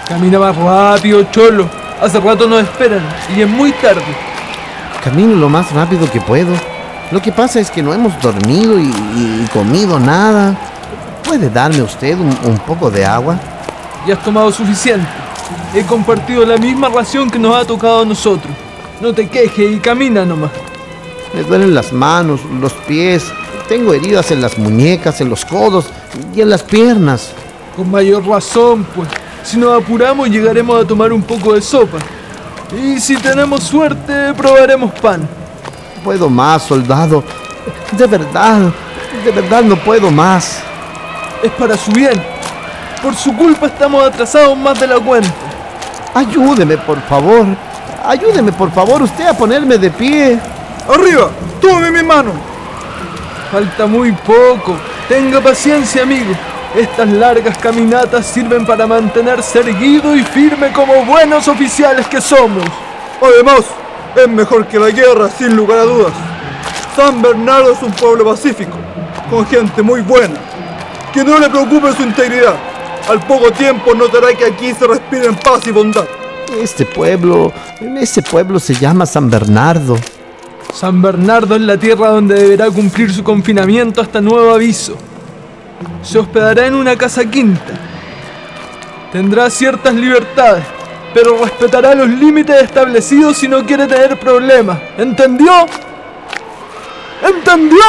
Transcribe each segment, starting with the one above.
Camina más rápido, cholo. Hace rato nos esperan y es muy tarde. Camino lo más rápido que puedo. Lo que pasa es que no hemos dormido y comido nada. ¿Puede darme usted un poco de agua? Ya has tomado suficiente. He compartido la misma ración que nos ha tocado a nosotros. No te quejes y camina nomás. Me duelen las manos, los pies. Tengo heridas en las muñecas, en los codos y en las piernas. Con mayor razón, pues. Si nos apuramos, llegaremos a tomar un poco de sopa. Y si tenemos suerte, probaremos pan. Puedo más, soldado. De verdad no puedo más. Es para su bien. Por su culpa estamos atrasados más de la cuenta. Ayúdeme, por favor. Ayúdeme, por favor, usted a ponerme de pie. ¡Arriba! ¡Tome mi mano! Falta muy poco. Tenga paciencia, amigo. Estas largas caminatas sirven para mantenerse erguido y firme como buenos oficiales que somos. Además, es mejor que la guerra, sin lugar a dudas. San Bernardo es un pueblo pacífico, con gente muy buena. Que no le preocupe su integridad. Al poco tiempo notará que aquí se respira en paz y bondad. Este pueblo se llama San Bernardo. San Bernardo es la tierra donde deberá cumplir su confinamiento hasta nuevo aviso. Se hospedará en una casa quinta. Tendrá ciertas libertades, pero respetará los límites establecidos si no quiere tener problemas. ¿Entendió? ¿Entendió?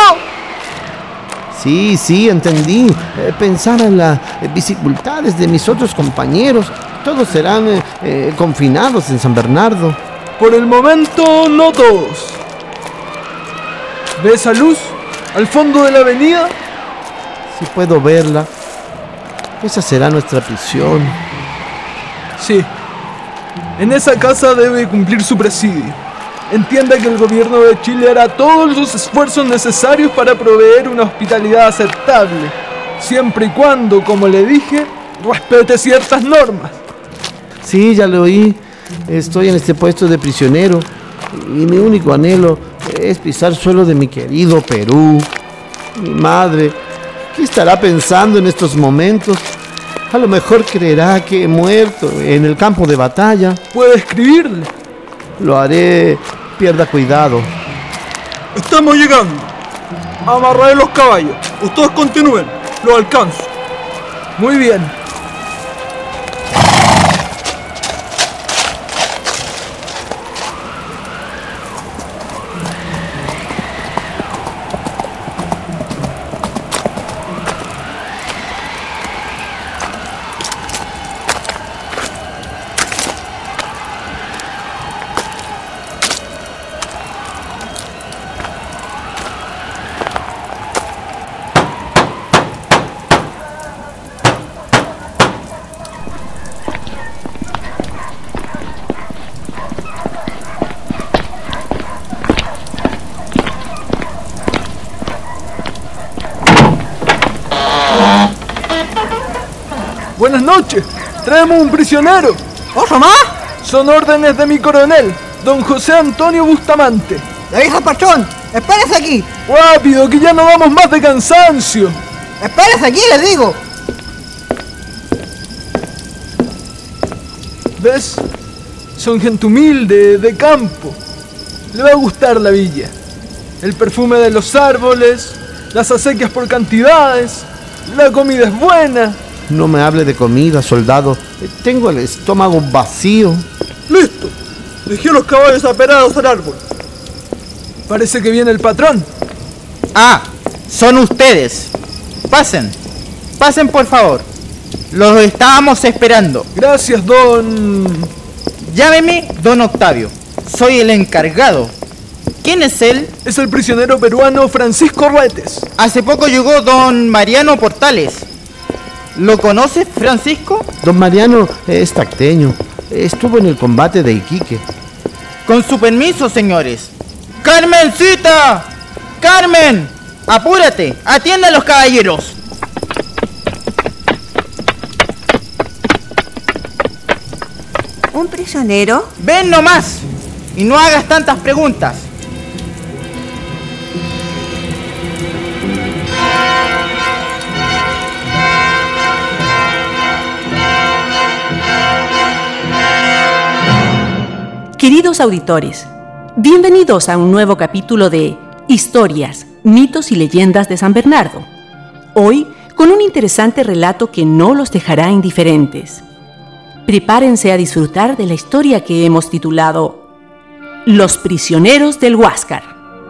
Sí, entendí. Pensar en las dificultades de mis otros compañeros. Todos serán confinados en San Bernardo. Por el momento, no todos. ¿Ve esa luz al fondo de la avenida? Si puedo verla. Esa será nuestra prisión. Sí. En esa casa debe cumplir su presidio. Entienda que el gobierno de Chile hará todos los esfuerzos necesarios para proveer una hospitalidad aceptable, siempre y cuando, como le dije, respete ciertas normas. Sí, ya lo oí. Estoy en este puesto de prisionero y mi único anhelo es pisar suelo de mi querido Perú. Mi madre, ¿qué estará pensando en estos momentos? A lo mejor creerá que he muerto en el campo de batalla. ¿Puede escribirle? Lo haré. Pierda cuidado. Estamos llegando. Amarraré los caballos. Ustedes continúen. Los alcanzo. Muy bien. Buenas noches. Traemos un prisionero. ¿Otro más? Son órdenes de mi coronel, don José Antonio Bustamante. ¡Le dijo Pachón! ¡Espérese aquí! ¡Rápido, que ya no vamos más de cansancio! ¡Espérese aquí, les digo! ¿Ves? Son gente humilde, de campo. Le va a gustar la villa. El perfume de los árboles, las acequias por cantidades, la comida es buena. No me hable de comida, soldado. Tengo el estómago vacío. ¡Listo! Dejé los caballos aperados al árbol. Parece que viene el patrón. Ah, son ustedes. Pasen. Pasen, por favor. Los estábamos esperando. Gracias, don... Llámeme don Octavio. Soy el encargado. ¿Quién es él? Es el prisionero peruano Francisco Retes. Hace poco llegó don Mariano Portales. ¿Lo conoces, Francisco? Don Mariano es tacteño. Estuvo en el combate de Iquique. Con su permiso, señores. ¡Carmencita! ¡Carmen! ¡Apúrate! ¡Atiende a los caballeros! ¿Un prisionero? ¡Ven nomás! Y no hagas tantas preguntas. Queridos auditores, bienvenidos a un nuevo capítulo de Historias, mitos y leyendas de San Bernardo. Hoy, con un interesante relato que no los dejará indiferentes. Prepárense a disfrutar de la historia que hemos titulado Los prisioneros del Huáscar.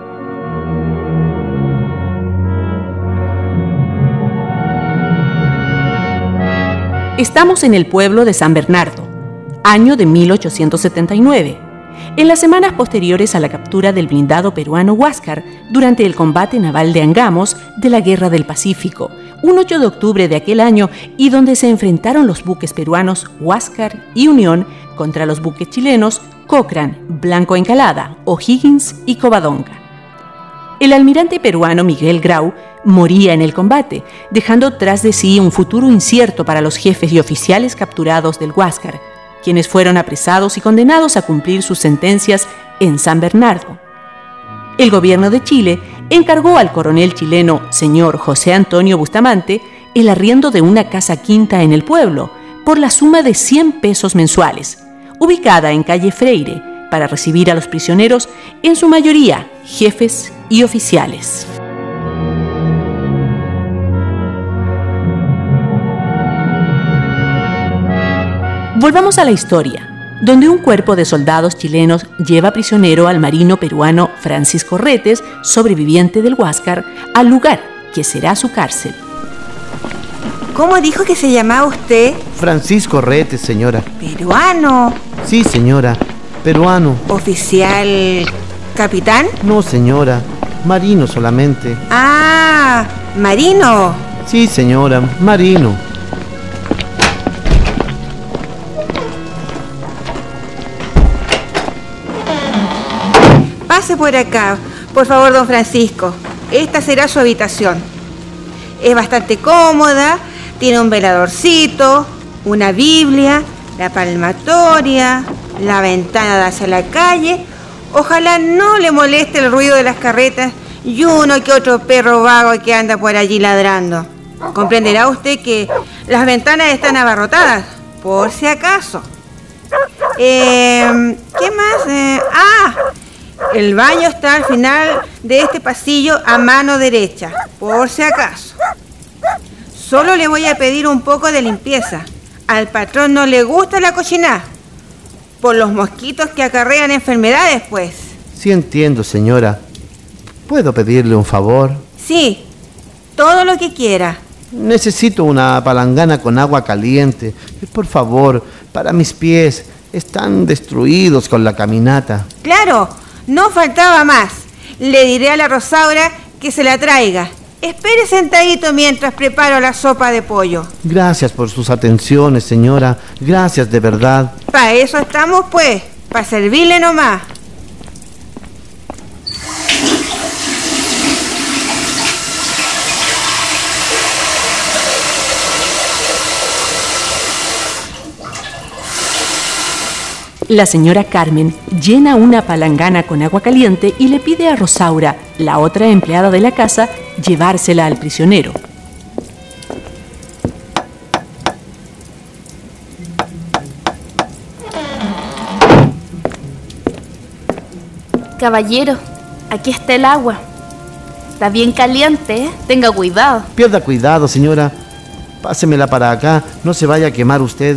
Estamos en el pueblo de San Bernardo, año de 1879, en las semanas posteriores a la captura del blindado peruano Huáscar durante el combate naval de Angamos de la Guerra del Pacífico, un 8 de octubre de aquel año, y donde se enfrentaron los buques peruanos Huáscar y Unión contra los buques chilenos Cochrane, Blanco Encalada, O'Higgins y Covadonga. El almirante peruano Miguel Grau moría en el combate, dejando tras de sí un futuro incierto para los jefes y oficiales capturados del Huáscar, quienes fueron apresados y condenados a cumplir sus sentencias en San Bernardo. El gobierno de Chile encargó al coronel chileno señor José Antonio Bustamante el arriendo de una casa quinta en el pueblo por la suma de 100 pesos mensuales, ubicada en calle Freire, para recibir a los prisioneros, en su mayoría jefes y oficiales. Volvamos a la historia, donde un cuerpo de soldados chilenos lleva prisionero al marino peruano Francisco Retes, sobreviviente del Huáscar, al lugar que será su cárcel. ¿Cómo dijo que se llamaba usted? Francisco Retes, señora. ¿Peruano? Sí, señora, peruano. ¿Oficial capitán? No, señora, marino solamente. Ah, marino. Sí, señora, marino. Pase por acá, por favor, don Francisco. Esta será su habitación. Es bastante cómoda, tiene un veladorcito, una Biblia, la palmatoria, la ventana hacia la calle. Ojalá no le moleste el ruido de las carretas y uno que otro perro vago que anda por allí ladrando. Comprenderá usted que las ventanas están abarrotadas, por si acaso. ¿Qué más? El baño está al final de este pasillo a mano derecha, por si acaso. Solo le voy a pedir un poco de limpieza. Al patrón no le gusta la cochinada, por los mosquitos que acarrean enfermedades, pues. Sí, entiendo, señora. ¿Puedo pedirle un favor? Sí, todo lo que quiera. Necesito una palangana con agua caliente. Por favor, para mis pies. Están destruidos con la caminata. Claro, no faltaba más. Le diré a la Rosaura que se la traiga. Espere sentadito mientras preparo la sopa de pollo. Gracias por sus atenciones, señora. Gracias de verdad. Para eso estamos, pues. Para servirle nomás. La señora Carmen llena una palangana con agua caliente y le pide a Rosaura, la otra empleada de la casa, llevársela al prisionero. Caballero, aquí está el agua. Está bien caliente, ¿eh? Tenga cuidado. Pierda cuidado, señora. Pásemela para acá. No se vaya a quemar usted.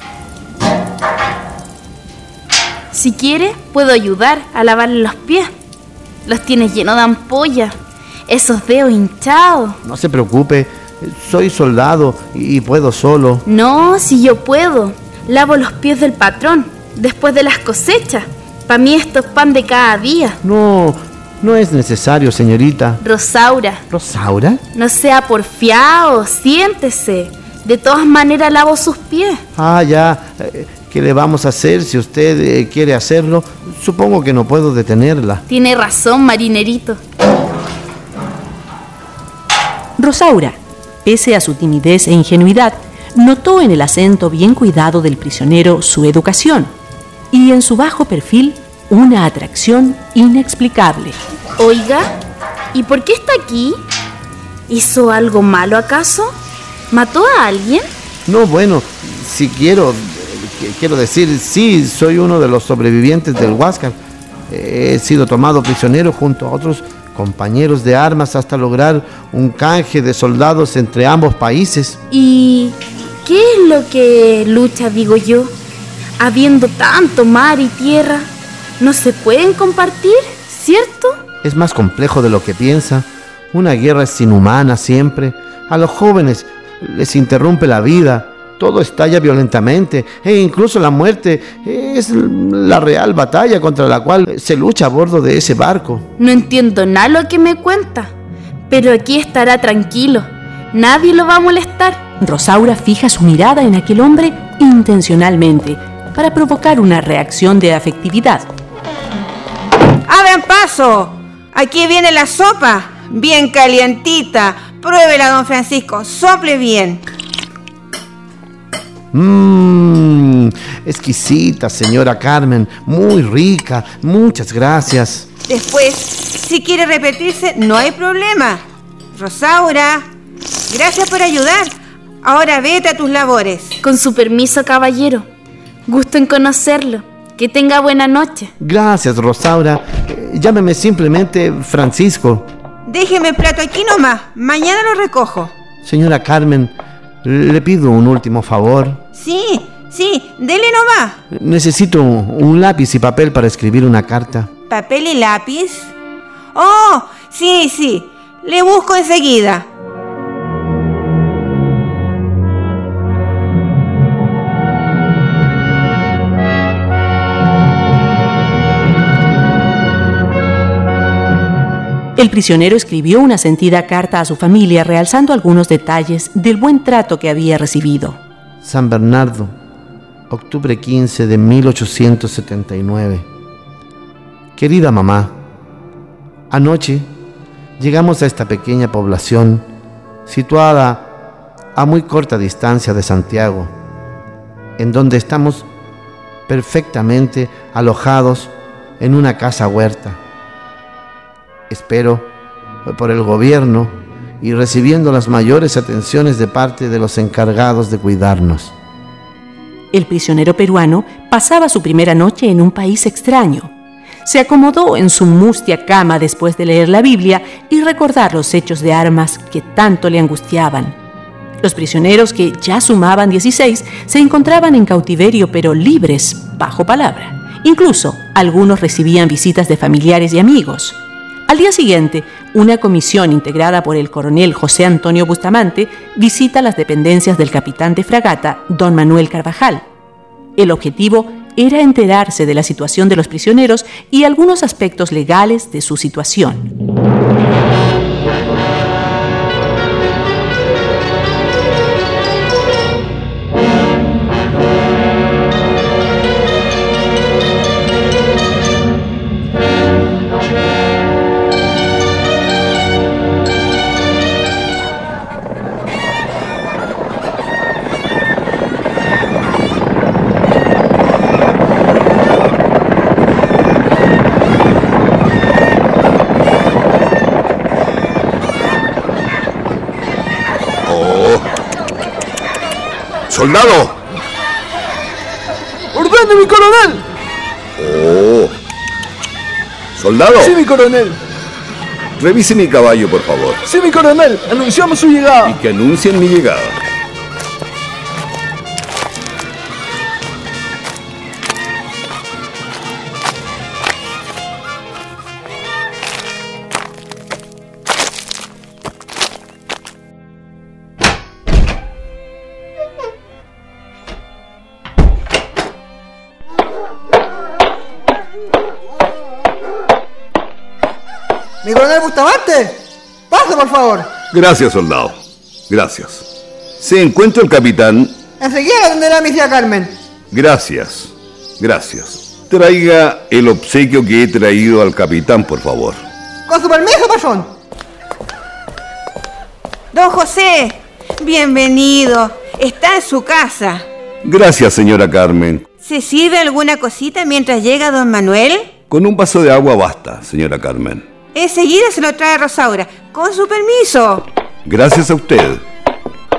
Si quiere, puedo ayudar a lavarle los pies. Los tienes llenos de ampolla. Esos dedos hinchados. No se preocupe. Soy soldado y puedo solo. No, si yo puedo. Lavo los pies del patrón después de las cosechas. Para mí esto es pan de cada día. No es necesario, señorita. Rosaura. ¿Rosaura? No sea porfiado, siéntese. De todas maneras lavo sus pies. Ah, ya. ¿Qué le vamos a hacer si usted quiere hacerlo? Supongo que no puedo detenerla. Tiene razón, marinerito. Rosaura, pese a su timidez e ingenuidad, notó en el acento bien cuidado del prisionero su educación y en su bajo perfil una atracción inexplicable. Oiga, ¿y por qué está aquí? ¿Hizo algo malo acaso? ¿Mató a alguien? No, bueno, si quiero Quiero decir, sí, soy uno de los sobrevivientes del Huáscar. He sido tomado prisionero junto a otros compañeros de armas hasta lograr un canje de soldados entre ambos países. ¿Y qué es lo que lucha, digo yo? Habiendo tanto mar y tierra, ¿no se pueden compartir, cierto? Es más complejo de lo que piensa. Una guerra es inhumana siempre. A los jóvenes les interrumpe la vida. Todo estalla violentamente e incluso la muerte es la real batalla contra la cual se lucha a bordo de ese barco. No entiendo nada lo que me cuenta, pero aquí estará tranquilo. Nadie lo va a molestar. Rosaura fija su mirada en aquel hombre intencionalmente para provocar una reacción de afectividad. ¡Abran paso! Aquí viene la sopa, bien calientita. Pruébela, don Francisco, sople bien. Exquisita, señora Carmen, muy rica, muchas gracias. Después, si quiere repetirse, no hay problema. Rosaura, gracias por ayudar. Ahora vete a tus labores. Con su permiso, caballero. Gusto en conocerlo. Que tenga buena noche. Gracias, Rosaura. Llámeme simplemente Francisco. Déjeme el plato aquí nomás. Mañana lo recojo. Señora Carmen, le pido un último favor. Sí, dele nomás. Necesito un lápiz y papel para escribir una carta. ¿Papel y lápiz? Oh, sí. Le busco enseguida. El prisionero escribió una sentida carta a su familia realzando algunos detalles del buen trato que había recibido. San Bernardo, octubre 15 de 1879. Querida mamá, anoche llegamos a esta pequeña población situada a muy corta distancia de Santiago, en donde estamos perfectamente alojados en una casa huerta. Espero por el gobierno y recibiendo las mayores atenciones de parte de los encargados de cuidarnos. El prisionero peruano pasaba su primera noche en un país extraño. Se acomodó en su mustia cama después de leer la Biblia y recordar los hechos de armas que tanto le angustiaban. Los prisioneros, que ya sumaban 16, se encontraban en cautiverio pero libres, bajo palabra. Incluso algunos recibían visitas de familiares y amigos. Al día siguiente, una comisión integrada por el coronel José Antonio Bustamante visita las dependencias del capitán de fragata, don Manuel Carvajal. El objetivo era enterarse de la situación de los prisioneros y algunos aspectos legales de su situación. ¡Soldado! ¡Ordene, mi coronel! ¡Oh! ¿Soldado? Sí, mi coronel. Revise mi caballo, por favor. Sí, mi coronel. Anunciamos su llegada. Y que anuncien mi llegada. ¡Mi coronel Bustamante! ¡Pase, por favor! Gracias, soldado. Gracias. ¿Se encuentra el capitán? Enseguida atenderá a mi tía Carmen. Gracias. Traiga el obsequio que he traído al capitán, por favor. Con su permiso, patrón. Don José, bienvenido. Está en su casa. Gracias, señora Carmen. ¿Se sirve alguna cosita mientras llega don Manuel? Con un vaso de agua basta, señora Carmen. Enseguida se lo trae Rosaura. Con su permiso. Gracias a usted.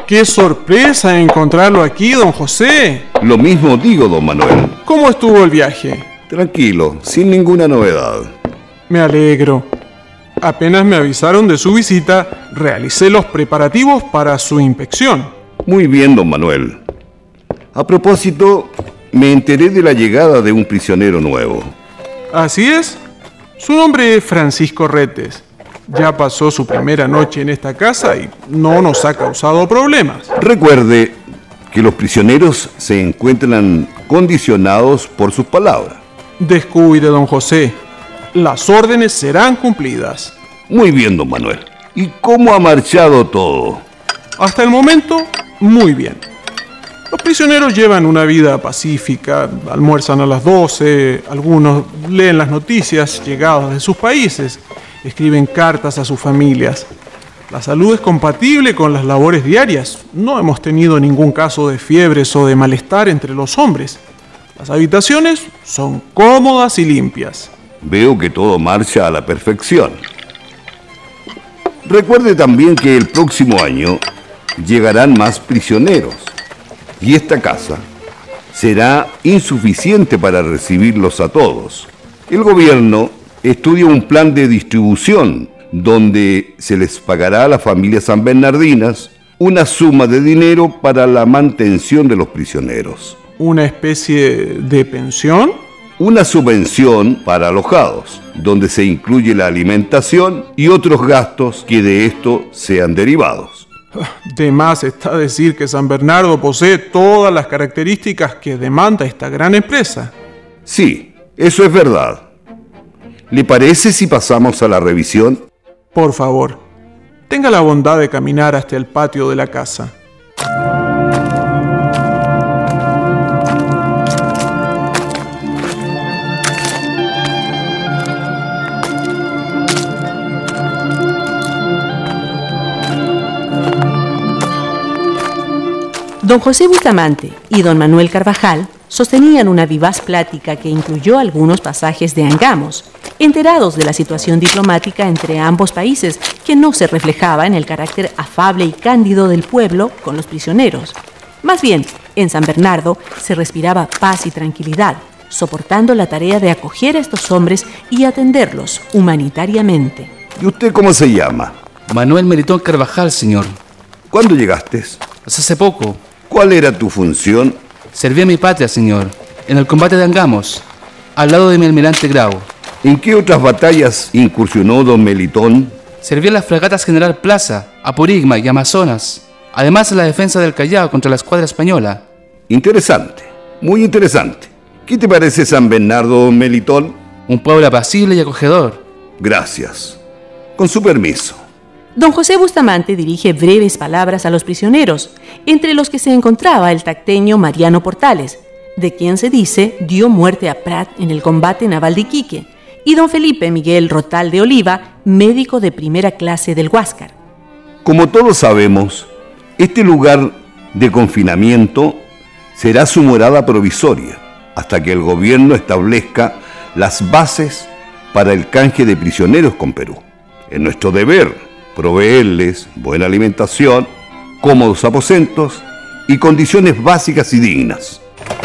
¡Qué sorpresa encontrarlo aquí, don José! Lo mismo digo, don Manuel. ¿Cómo estuvo el viaje? Tranquilo, sin ninguna novedad. Me alegro. Apenas me avisaron de su visita, realicé los preparativos para su inspección. Muy bien, don Manuel. A propósito, me enteré de la llegada de un prisionero nuevo. Así es. Su nombre es Francisco Retes. Ya pasó su primera noche en esta casa y no nos ha causado problemas. Recuerde que los prisioneros se encuentran condicionados por sus palabras. Descuide, don José. Las órdenes serán cumplidas. Muy bien, don Manuel. ¿Y cómo ha marchado todo? Hasta el momento, muy bien. Los prisioneros llevan una vida pacífica, almuerzan a las 12, algunos leen las noticias llegadas de sus países, escriben cartas a sus familias. La salud es compatible con las labores diarias. No hemos tenido ningún caso de fiebres o de malestar entre los hombres. Las habitaciones son cómodas y limpias. Veo que todo marcha a la perfección. Recuerde también que el próximo año llegarán más prisioneros y esta casa será insuficiente para recibirlos a todos. El gobierno estudia un plan de distribución donde se les pagará a las familias sanbernardinas una suma de dinero para la mantención de los prisioneros. ¿Una especie de pensión? Una subvención para alojados, donde se incluye la alimentación y otros gastos que de esto sean derivados. De más está decir que San Bernardo posee todas las características que demanda esta gran empresa. Sí, eso es verdad. ¿Le parece si pasamos a la revisión? Por favor, tenga la bondad de caminar hasta el patio de la casa. Don José Bustamante y don Manuel Carvajal sostenían una vivaz plática que incluyó algunos pasajes de Angamos, enterados de la situación diplomática entre ambos países, que no se reflejaba en el carácter afable y cándido del pueblo con los prisioneros. Más bien, en San Bernardo se respiraba paz y tranquilidad, soportando la tarea de acoger a estos hombres y atenderlos humanitariamente. ¿Y usted cómo se llama? Manuel Melitón Carvajal, señor. ¿Cuándo llegaste? Hace poco. ¿Cuál era tu función? Serví a mi patria, señor, en el combate de Angamos, al lado de mi almirante Grau. ¿En qué otras batallas incursionó don Melitón? Serví en las fragatas General Plaza, Apurigma y Amazonas, además en la defensa del Callao contra la escuadra española. Interesante, muy interesante. ¿Qué te parece San Bernardo, don Melitón? Un pueblo apacible y acogedor. Gracias. Con su permiso. Don José Bustamante dirige breves palabras a los prisioneros, entre los que se encontraba el tacteño Mariano Portales, de quien se dice dio muerte a Prat en el combate naval de Iquique, y don Felipe Miguel Rotal de Oliva, médico de primera clase del Huáscar. Como todos sabemos, este lugar de confinamiento será su morada provisoria, hasta que el gobierno establezca las bases para el canje de prisioneros con Perú. Es nuestro deber proveerles buena alimentación, cómodos aposentos y condiciones básicas y dignas.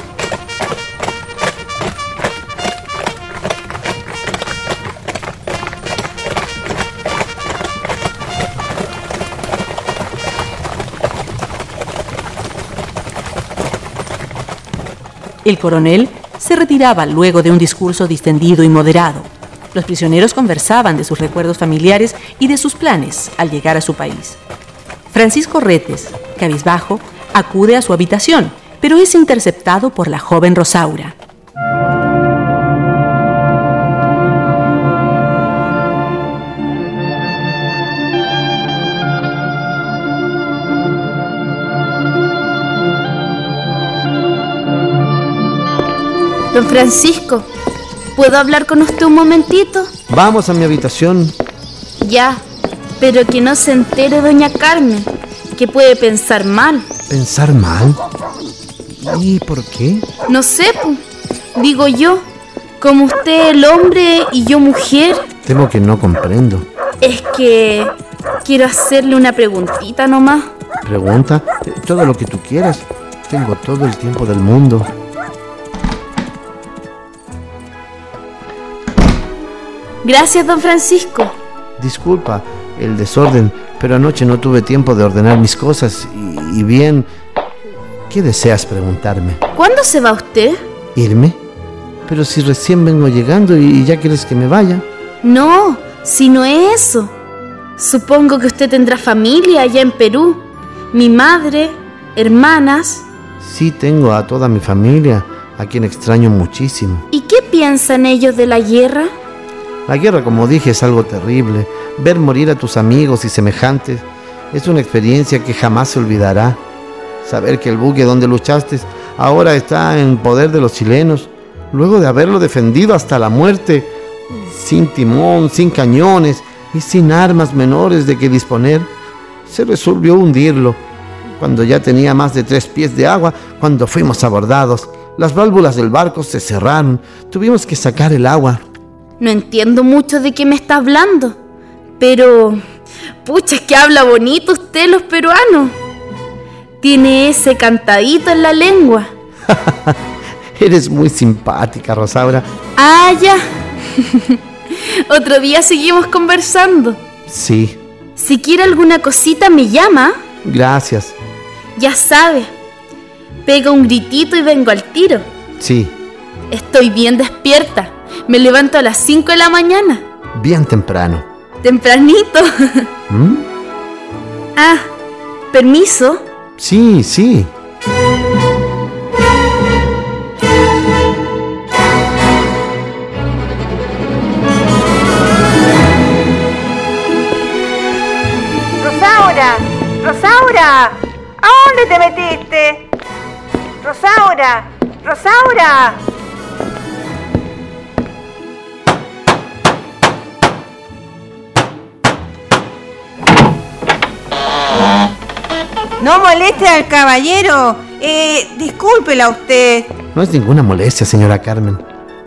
El coronel se retiraba luego de un discurso distendido y moderado. Los prisioneros conversaban de sus recuerdos familiares y de sus planes al llegar a su país. Francisco Retes, cabizbajo, acude a su habitación, pero es interceptado por la joven Rosaura. Don Francisco, ¿puedo hablar con usted un momentito? Vamos a mi habitación. Ya, pero que no se entere doña Carmen, que puede pensar mal. ¿Pensar mal? ¿Y por qué? No sé, digo yo, como usted el hombre y yo mujer. Temo que no comprendo. Es que quiero hacerle una preguntita nomás. Pregunta todo lo que tú quieras. Tengo todo el tiempo del mundo. Gracias, don Francisco. Disculpa el desorden, pero anoche no tuve tiempo de ordenar mis cosas y bien... ¿Qué deseas preguntarme? ¿Cuándo se va usted? ¿Irme? Pero si recién vengo llegando y ya quieres que me vaya. No, si no es eso. Supongo que usted tendrá familia allá en Perú. Mi madre, hermanas. Sí, tengo a toda mi familia, a quien extraño muchísimo. ¿Y qué piensan ellos de la guerra? La guerra, como dije, es algo terrible. Ver morir a tus amigos y semejantes es una experiencia que jamás se olvidará. Saber que el buque donde luchaste ahora está en poder de los chilenos, luego de haberlo defendido hasta la muerte, sin timón, sin cañones y sin armas menores de que disponer, se resolvió hundirlo. Cuando ya tenía más de 3 pies de agua, cuando fuimos abordados, las válvulas del barco se cerraron, tuvimos que sacar el agua. No entiendo mucho de qué me está hablando, pero... pucha, es que habla bonito usted, los peruanos. Tiene ese cantadito en la lengua. Eres muy simpática, Rosaura. Ah, ya. Otro día seguimos conversando. Sí. Si quiere alguna cosita, me llama. Gracias. Ya sabe. Pega un gritito y vengo al tiro. Sí. Estoy bien despierta. Me levanto a las 5 de la mañana. Bien temprano. Tempranito. ¿Mm? Ah, permiso. Sí, sí. ¡Rosaura! ¡Rosaura! ¿A dónde te metiste? ¡Rosaura! ¡Rosaura! No moleste al caballero. Discúlpela usted. No es ninguna molestia, señora Carmen.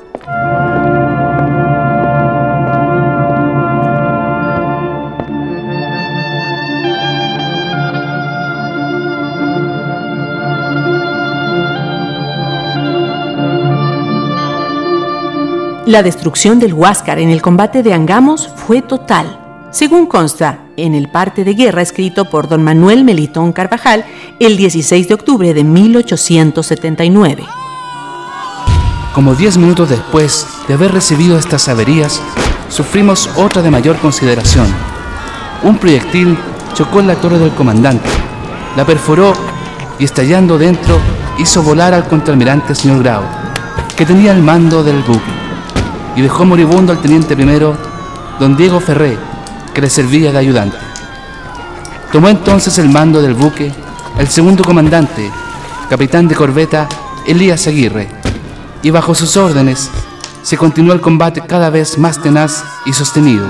La destrucción del Huáscar en el combate de Angamos fue total, según consta en el parte de guerra escrito por don Manuel Melitón Carvajal el 16 de octubre de 1879. Como 10 minutos después de haber recibido estas averías, sufrimos otra de mayor consideración. Un proyectil chocó en la torre del comandante, la perforó y estallando dentro hizo volar al contraalmirante señor Grau, que tenía el mando del buque, y dejó moribundo al teniente primero, don Diego Ferré, que le servía de ayudante. Tomó entonces el mando del buque el segundo comandante, capitán de corbeta Elías Aguirre, y bajo sus órdenes se continuó el combate cada vez más tenaz y sostenido.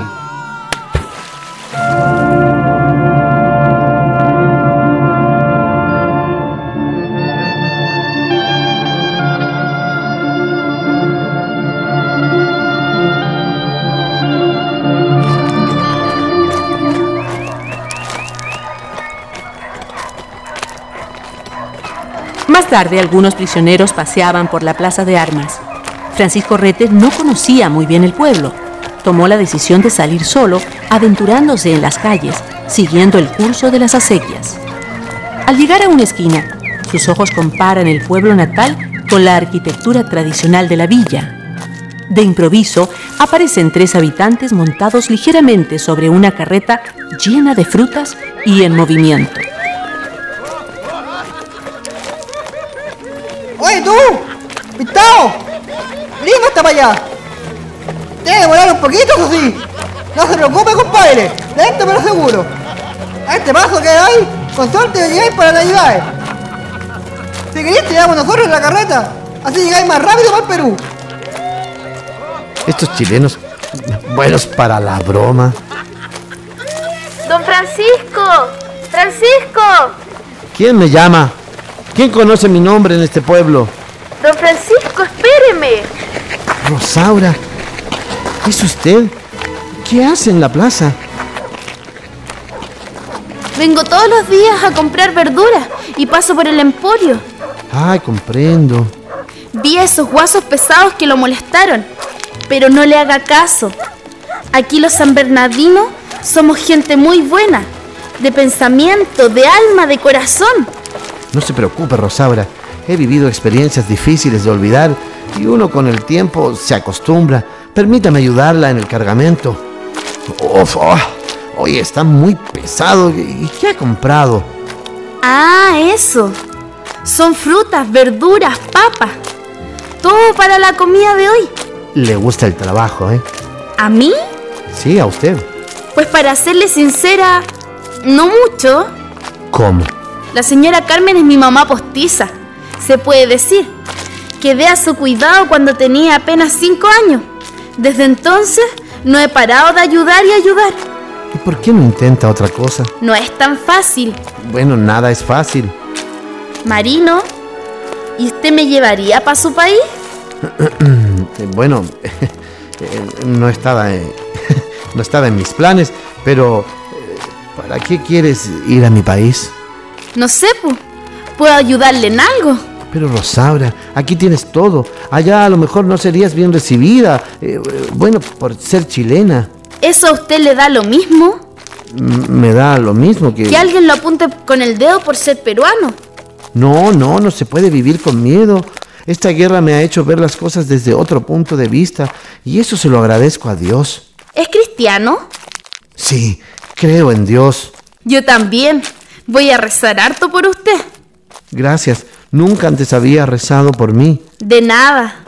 Más tarde, algunos prisioneros paseaban por la plaza de armas. Francisco Rete no conocía muy bien el pueblo. Tomó la decisión de salir solo, aventurándose en las calles, siguiendo el curso de las acequias. Al llegar a una esquina, sus ojos comparan el pueblo natal con la arquitectura tradicional de la villa. De improviso, aparecen 3 habitantes montados ligeramente sobre una carreta llena de frutas y en movimiento. ¡Oye, tú! ¡Pintao! ¡Lima hasta para allá! Tiene que volar un poquito, eso sí. No se preocupe, compadre. Lento pero seguro. A este paso que hay, con suerte llegáis para la ciudad. Si queréis, te llevamos nosotros en la carreta. Así llegáis más rápido para el Perú. Estos chilenos, buenos para la broma. ¡Don Francisco! ¡Francisco! ¿Quién me llama? ¿Quién conoce mi nombre en este pueblo? ¡Don Francisco, espéreme! Rosaura, ¿es usted? ¿Qué hace en la plaza? Vengo todos los días a comprar verduras y paso por el emporio. Ay, comprendo. Vi a esos guasos pesados que lo molestaron, pero no le haga caso. Aquí los sanbernardinos somos gente muy buena, de pensamiento, de alma, de corazón. No se preocupe, Rosaura. He vivido experiencias difíciles de olvidar y uno con el tiempo se acostumbra. Permítame ayudarla en el cargamento. Uf, oye, está muy pesado. ¿Y qué ha comprado? Ah, eso. Son frutas, verduras, papas. Todo para la comida de hoy. Le gusta el trabajo, ¿eh? ¿A mí? Sí, a usted. Pues para serle sincera, no mucho. ¿Cómo? La señora Carmen es mi mamá postiza. Se puede decir. Quedé a su cuidado cuando tenía apenas 5 años. Desde entonces no he parado de ayudar y ayudar. ¿Y por qué no intenta otra cosa? No es tan fácil. Bueno, nada es fácil. Marino, ¿y usted me llevaría para su país? Bueno, no estaba en mis planes, pero ¿para qué quieres ir a mi país? No sé, ¿puedo ayudarle en algo? Pero Rosaura, aquí tienes todo. Allá a lo mejor no serías bien recibida. Bueno, por ser chilena. ¿Eso a usted le da lo mismo? Me da lo mismo que... Que alguien lo apunte con el dedo por ser peruano. No se puede vivir con miedo. Esta guerra me ha hecho ver las cosas desde otro punto de vista y eso se lo agradezco a Dios. ¿Es cristiano? Sí, creo en Dios. Yo también. Voy a rezar harto por usted. Gracias. Nunca antes había rezado por mí. De nada.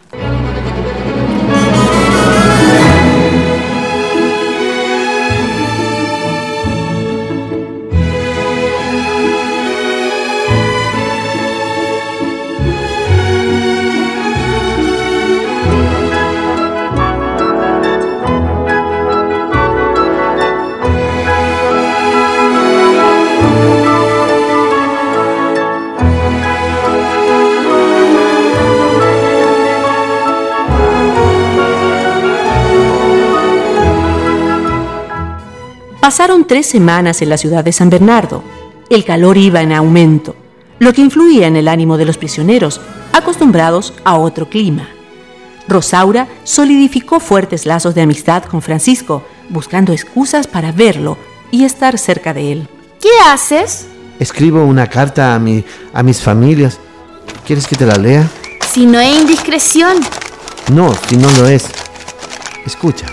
Pasaron 3 semanas en la ciudad de San Bernardo. El calor iba en aumento, lo que influía en el ánimo de los prisioneros, acostumbrados a otro clima. Rosaura solidificó fuertes lazos de amistad con Francisco, buscando excusas para verlo y estar cerca de él. ¿Qué haces? Escribo una carta a mis familias. ¿Quieres que te la lea? Si no es indiscreción. No, si no lo es. Escucha.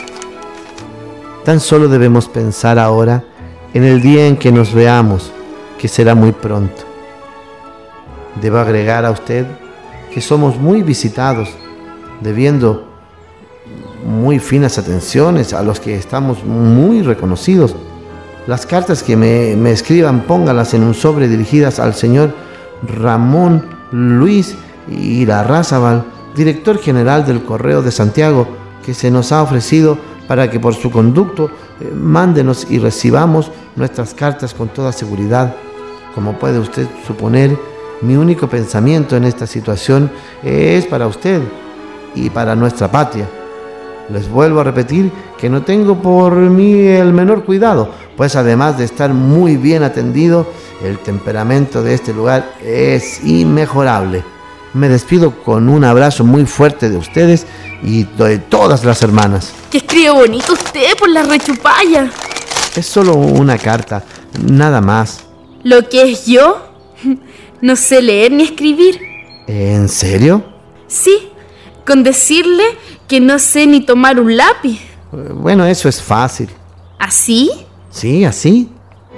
Tan solo debemos pensar ahora en el día en que nos veamos, que será muy pronto. Debo agregar a usted que somos muy visitados, debiendo muy finas atenciones a los que estamos muy reconocidos. Las cartas que me escriban, póngalas en un sobre dirigidas al señor Ramón Luis Irarrázaval, director general del Correo de Santiago, que se nos ha ofrecido para que por su conducto mándenos y recibamos nuestras cartas con toda seguridad. Como puede usted suponer, mi único pensamiento en esta situación es para usted y para nuestra patria. Les vuelvo a repetir que no tengo por mí el menor cuidado, pues además de estar muy bien atendido, el temperamento de este lugar es inmejorable. Me despido con un abrazo muy fuerte de ustedes y de todas las hermanas. ¡Que escribe bonito usted por la rechupalla! Es solo una carta, nada más. ¿Lo que es yo? No sé leer ni escribir. ¿En serio? Sí, con decirle que no sé ni tomar un lápiz. Bueno, eso es fácil. ¿Así? Sí, así.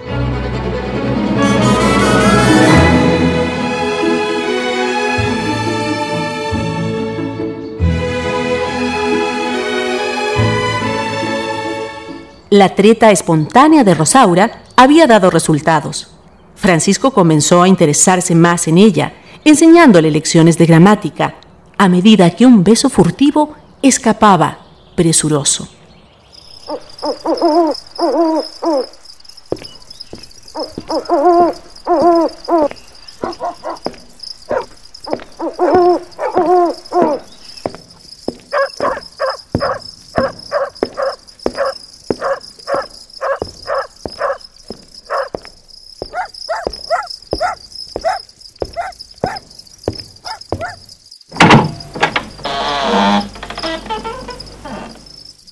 La treta espontánea de Rosaura había dado resultados. Francisco comenzó a interesarse más en ella, enseñándole lecciones de gramática, a medida que un beso furtivo escapaba, presuroso.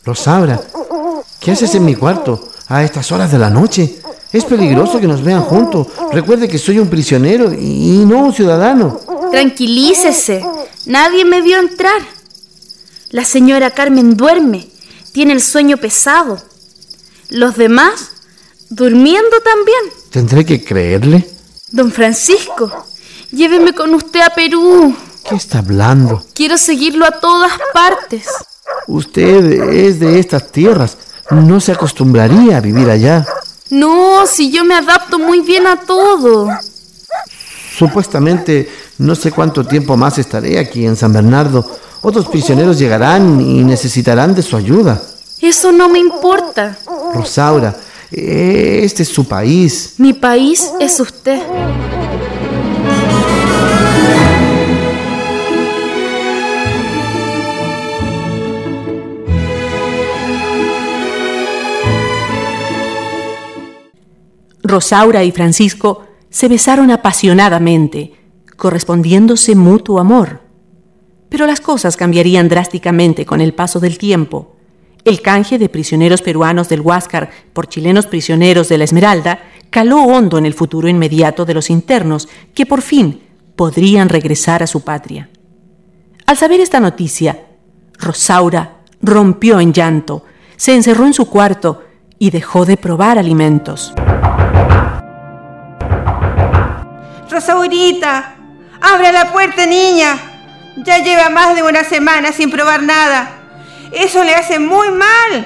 Rosaura, ¿qué haces en mi cuarto a estas horas de la noche? Es peligroso que nos vean juntos. Recuerde que soy un prisionero y no un ciudadano. Tranquilícese, nadie me vio entrar. La señora Carmen duerme, tiene el sueño pesado. Los demás, durmiendo también. ¿Tendré que creerle? Don Francisco, lléveme con usted a Perú. ¿Qué está hablando? Quiero seguirlo a todas partes. Usted es de estas tierras. No se acostumbraría a vivir allá. No, si yo me adapto muy bien a todo. Supuestamente, no sé cuánto tiempo más estaré aquí en San Bernardo. Otros prisioneros llegarán y necesitarán de su ayuda. Eso no me importa. Rosaura, este es su país. Mi país es usted. Rosaura y Francisco se besaron apasionadamente, correspondiéndose mutuo amor. Pero las cosas cambiarían drásticamente con el paso del tiempo. El canje de prisioneros peruanos del Huáscar por chilenos prisioneros de la Esmeralda caló hondo en el futuro inmediato de los internos que por fin podrían regresar a su patria. Al saber esta noticia, Rosaura rompió en llanto, se encerró en su cuarto y dejó de probar alimentos. Rosaurita, abre la puerta, niña. Ya lleva más de una semana sin probar nada. Eso le hace muy mal.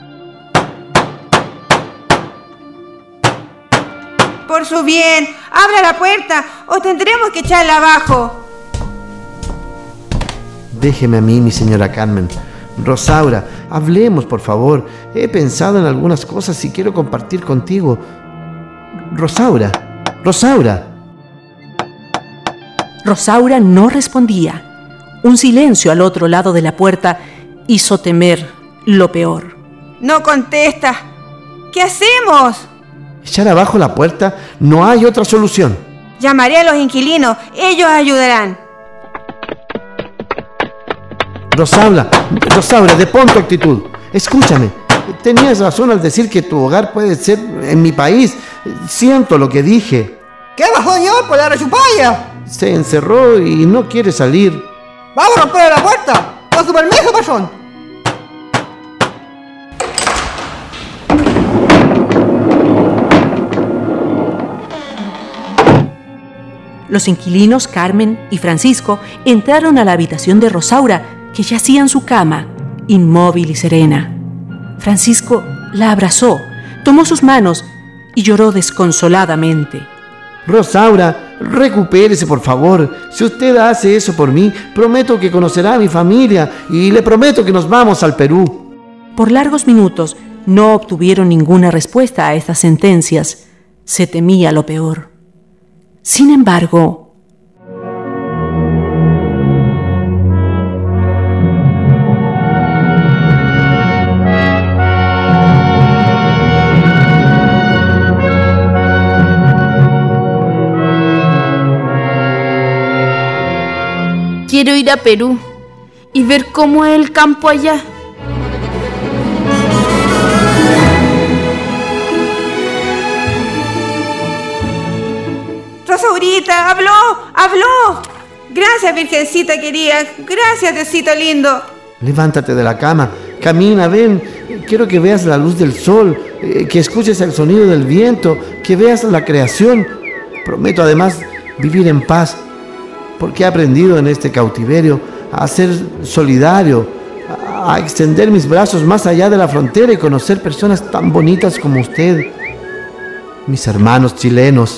Por su bien, abra la puerta o tendremos que echarla abajo. Déjeme a mí, mi señora Carmen. Rosaura, hablemos, por favor. He pensado en algunas cosas y quiero compartir contigo. Rosaura. Rosaura no respondía. Un silencio al otro lado de la puerta hizo temer lo peor. No contesta. ¿Qué hacemos? Echar abajo la puerta, no hay otra solución. Llamaré a los inquilinos, ellos ayudarán. Rosaura, depón tu actitud. Escúchame, tenías razón al decir que tu hogar puede ser en mi país. Siento lo que dije. ¿Qué pasó, señor? Por la rechupalla. Se encerró y no quiere salir. Vamos a romper la puerta. Con su permiso, patrón. Los inquilinos Carmen y Francisco entraron a la habitación de Rosaura, que yacía en su cama, inmóvil y serena. Francisco la abrazó, tomó sus manos y lloró desconsoladamente. Rosaura, recupérese, por favor. Si usted hace eso por mí, prometo que conocerá a mi familia y le prometo que nos vamos al Perú. Por largos minutos no obtuvieron ninguna respuesta a estas sentencias. Se temía lo peor. Sin embargo, quiero ir a Perú y ver cómo es el campo allá. Rosaurita, habló. Gracias, Virgencita querida. Gracias, Diosito lindo. Levántate de la cama, camina, ven. Quiero que veas la luz del sol, que escuches el sonido del viento, que veas la creación. Prometo además vivir en paz, porque he aprendido en este cautiverio a ser solidario, a extender mis brazos más allá de la frontera y conocer personas tan bonitas como usted, mis hermanos chilenos.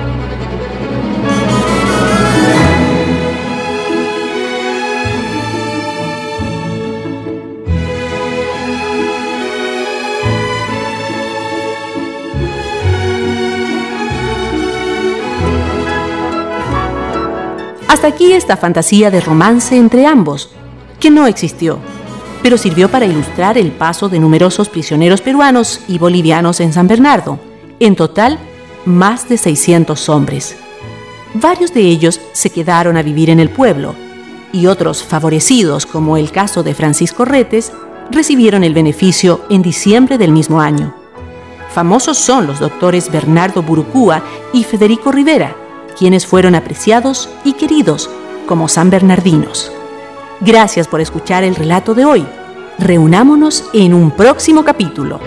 Hasta aquí esta fantasía de romance entre ambos, que no existió, pero sirvió para ilustrar el paso de numerosos prisioneros peruanos y bolivianos en San Bernardo, en total más de 600 hombres. Varios de ellos se quedaron a vivir en el pueblo, y otros favorecidos, como el caso de Francisco Retes, recibieron el beneficio en diciembre del mismo año. Famosos son los doctores Bernardo Burucúa y Federico Rivera, quienes fueron apreciados y queridos como sanbernardinos. Gracias por escuchar el relato de hoy. Reunámonos en un próximo capítulo.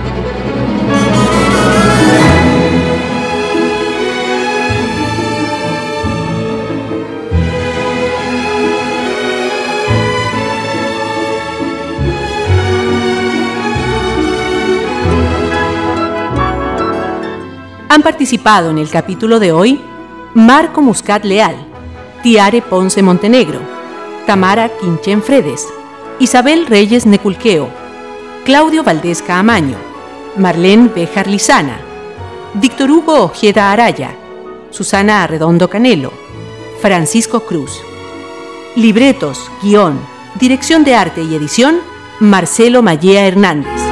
Han participado en el capítulo de hoy Marco Muscat Leal, Tiare Ponce Montenegro, Tamara Quinchen Fredes, Isabel Reyes Neculqueo, Claudio Valdés Caamaño, Marlene Béjar Lizana, Víctor Hugo Ojeda Araya, Susana Arredondo Canelo, Francisco Cruz. Libretos, guión, dirección de arte y edición, Marcelo Mallea Hernández.